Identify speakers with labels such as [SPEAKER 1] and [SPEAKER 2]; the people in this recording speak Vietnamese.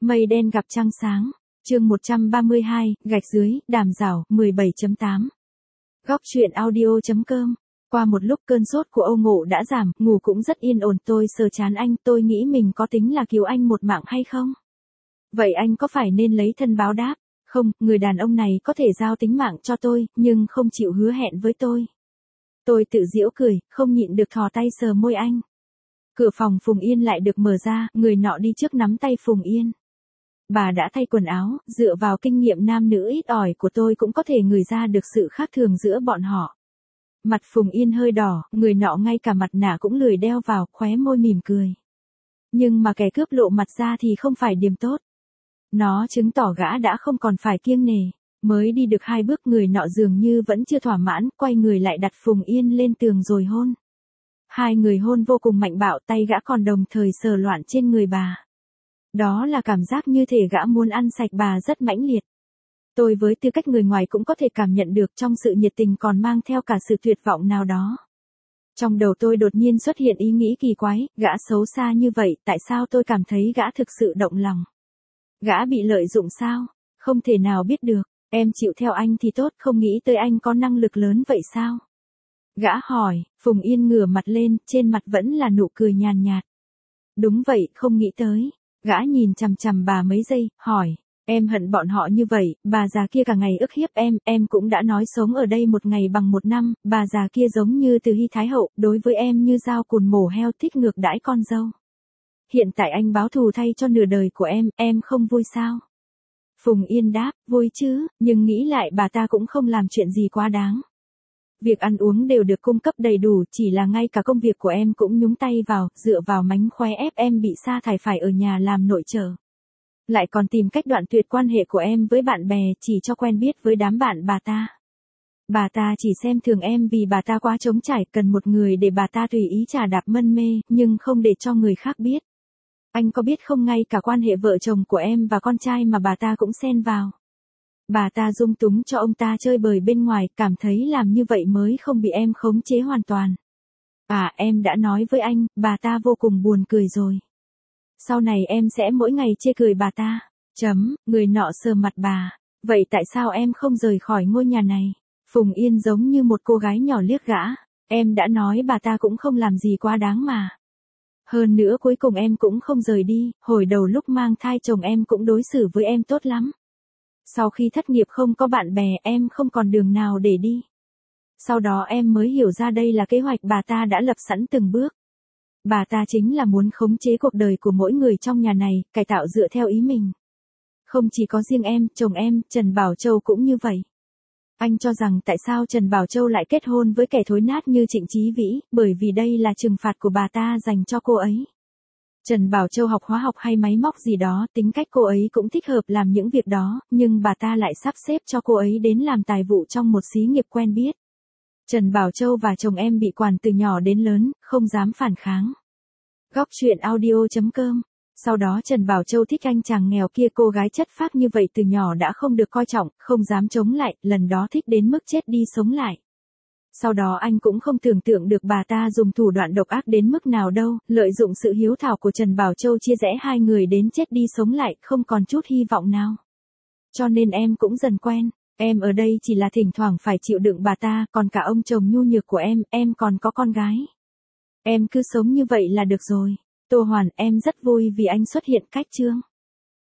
[SPEAKER 1] Mây đen gặp trăng sáng. Chương 132, gạch dưới, đàm rào, 17.8. Góc truyện audio.com. Qua một lúc cơn sốt của Âu Ngộ đã giảm, ngủ cũng rất yên ổn. Tôi sờ chán anh, tôi nghĩ mình có tính là cứu anh một mạng hay không? Vậy anh có phải nên lấy thân báo đáp? Không, người đàn ông này có thể giao tính mạng cho tôi, nhưng không chịu hứa hẹn với tôi. Tôi tự giễu cười, không nhịn được thò tay sờ môi anh. Cửa phòng Phùng Yên lại được mở ra, người nọ đi trước nắm tay Phùng Yên. Bà đã thay quần áo, dựa vào kinh nghiệm nam nữ ít ỏi của tôi cũng có thể ngửi ra được sự khác thường giữa bọn họ. Mặt Phùng Yên hơi đỏ, người nọ ngay cả mặt nạ cũng lười đeo vào, khóe môi mỉm cười. Nhưng mà kẻ cướp lộ mặt ra thì không phải điểm tốt. Nó chứng tỏ gã đã không còn phải kiêng nề. Mới đi được 2 bước người nọ dường như vẫn chưa thỏa mãn, quay người lại đặt Phùng Yên lên tường rồi hôn. Hai người hôn vô cùng mạnh bạo, tay gã còn đồng thời sờ loạn trên người bà. Đó là cảm giác như thể gã muốn ăn sạch bà rất mãnh liệt. Tôi với tư cách người ngoài cũng có thể cảm nhận được trong sự nhiệt tình còn mang theo cả sự tuyệt vọng nào đó. Trong đầu tôi đột nhiên xuất hiện ý nghĩ kỳ quái, gã xấu xa như vậy, tại sao tôi cảm thấy gã thực sự động lòng? Gã bị lợi dụng sao? Không thể nào biết được, em chịu theo anh thì tốt, không nghĩ tới anh có năng lực lớn vậy sao? Gã hỏi, Phùng Yên ngửa mặt lên, trên mặt vẫn là nụ cười nhàn nhạt. Đúng vậy, không nghĩ tới. Gã nhìn chằm chằm bà mấy giây, hỏi, em hận bọn họ như vậy, bà già kia cả ngày ức hiếp em cũng đã nói sống ở đây 1 ngày bằng 1 năm, bà già kia giống như Từ Hy Thái Hậu, đối với em như dao cùn mổ heo, thích ngược đãi con dâu. Hiện tại anh báo thù thay cho nửa đời của em không vui sao? Phùng Yên đáp, vui chứ, nhưng nghĩ lại bà ta cũng không làm chuyện gì quá đáng. Việc ăn uống đều được cung cấp đầy đủ, chỉ là ngay cả công việc của em cũng nhúng tay vào, dựa vào mánh khóe ép em bị sa thải phải ở nhà làm nội trợ. Lại còn tìm cách đoạn tuyệt quan hệ của em với bạn bè, chỉ cho quen biết với đám bạn bà ta. Bà ta chỉ xem thường em vì bà ta quá trống trải, cần một người để bà ta tùy ý chà đạp mân mê, nhưng không để cho người khác biết. Anh có biết không, ngay cả quan hệ vợ chồng của em và con trai mà bà ta cũng xen vào. Bà ta dung túng cho ông ta chơi bời bên ngoài, cảm thấy làm như vậy mới không bị em khống chế hoàn toàn. À, em đã nói với anh, bà ta vô cùng buồn cười rồi. Sau này em sẽ mỗi ngày chê cười bà ta. Người nọ sờ mặt bà. Vậy tại sao em không rời khỏi ngôi nhà này? Phùng Yên giống như một cô gái nhỏ liếc gã. Em đã nói bà ta cũng không làm gì quá đáng mà. Hơn nữa cuối cùng em cũng không rời đi, hồi đầu lúc mang thai chồng em cũng đối xử với em tốt lắm. Sau khi thất nghiệp không có bạn bè, em không còn đường nào để đi. Sau đó em mới hiểu ra đây là kế hoạch bà ta đã lập sẵn từng bước. Bà ta chính là muốn khống chế cuộc đời của mỗi người trong nhà này, cải tạo dựa theo ý mình. Không chỉ có riêng em, chồng em, Trần Bảo Châu cũng như vậy. Anh cho rằng tại sao Trần Bảo Châu lại kết hôn với kẻ thối nát như Trịnh Chí Vĩ, bởi vì đây là trừng phạt của bà ta dành cho cô ấy. Trần Bảo Châu học hóa học hay máy móc gì đó, tính cách cô ấy cũng thích hợp làm những việc đó, nhưng bà ta lại sắp xếp cho cô ấy đến làm tài vụ trong một xí nghiệp quen biết. Trần Bảo Châu và chồng em bị quản từ nhỏ đến lớn, không dám phản kháng. Góc truyện audio.com. Sau đó Trần Bảo Châu thích anh chàng nghèo kia, cô gái chất phác như vậy từ nhỏ đã không được coi trọng, không dám chống lại, lần đó thích đến mức chết đi sống lại. Sau đó anh cũng không tưởng tượng được bà ta dùng thủ đoạn độc ác đến mức nào đâu, lợi dụng sự hiếu thảo của Trần Bảo Châu chia rẽ hai người đến chết đi sống lại, không còn chút hy vọng nào. Cho nên em cũng dần quen, em ở đây chỉ là thỉnh thoảng phải chịu đựng bà ta, còn cả ông chồng nhu nhược của em còn có con gái. Em cứ sống như vậy là được rồi. Tô Hoàn, em rất vui vì anh xuất hiện cách chương.